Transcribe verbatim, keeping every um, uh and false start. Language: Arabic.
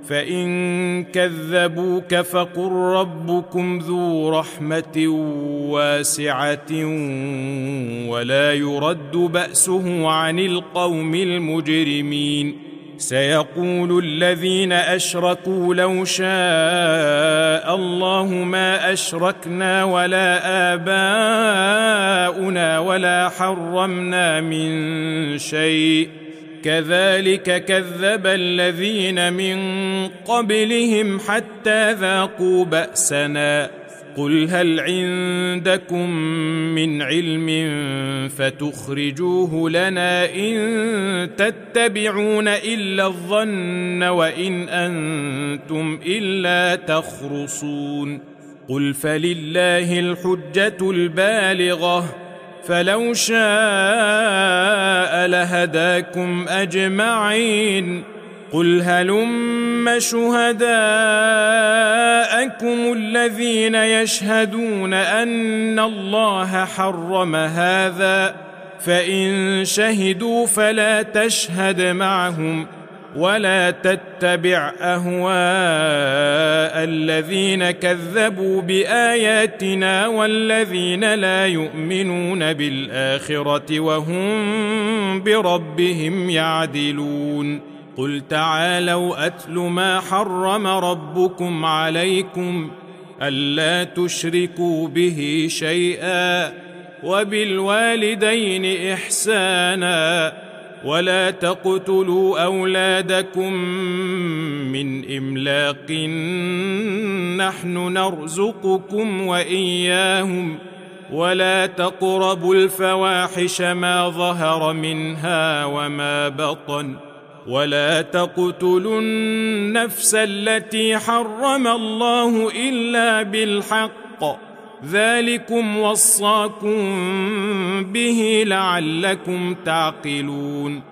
فإن كذبوك فقل ربكم ذو رحمة واسعة ولا يرد بأسه عن القوم المجرمين. سيقول الذين أشركوا لو شاء الله ما أشركنا ولا آباؤنا ولا حرمنا من شيء كذلك كذب الذين من قبلهم حتى ذاقوا بأسنا. قل هل عندكم من علم فتخرجوه لنا إن تتبعون إلا الظن وإن أنتم إلا تخرصون. قل فلله الحجة البالغة فلو شاء لهداكم أجمعين. قل هلم شهداءكم الذين يشهدون أن الله حرم هذا فإن شهدوا فلا تشهد معهم ولا تتبع أهواء الذين كذبوا بآياتنا والذين لا يؤمنون بالآخرة وهم بربهم يعدلون. قل تعالوا أتل ما حرم ربكم عليكم ألا تشركوا به شيئا وبالوالدين إحسانا ولا تقتلوا أولادكم من إملاق نحن نرزقكم وإياهم ولا تقربوا الفواحش ما ظهر منها وما بطن ولا تقتلوا النفس التي حرم الله إلا بالحق ذلكم وصاكم به لعلكم تعقلون.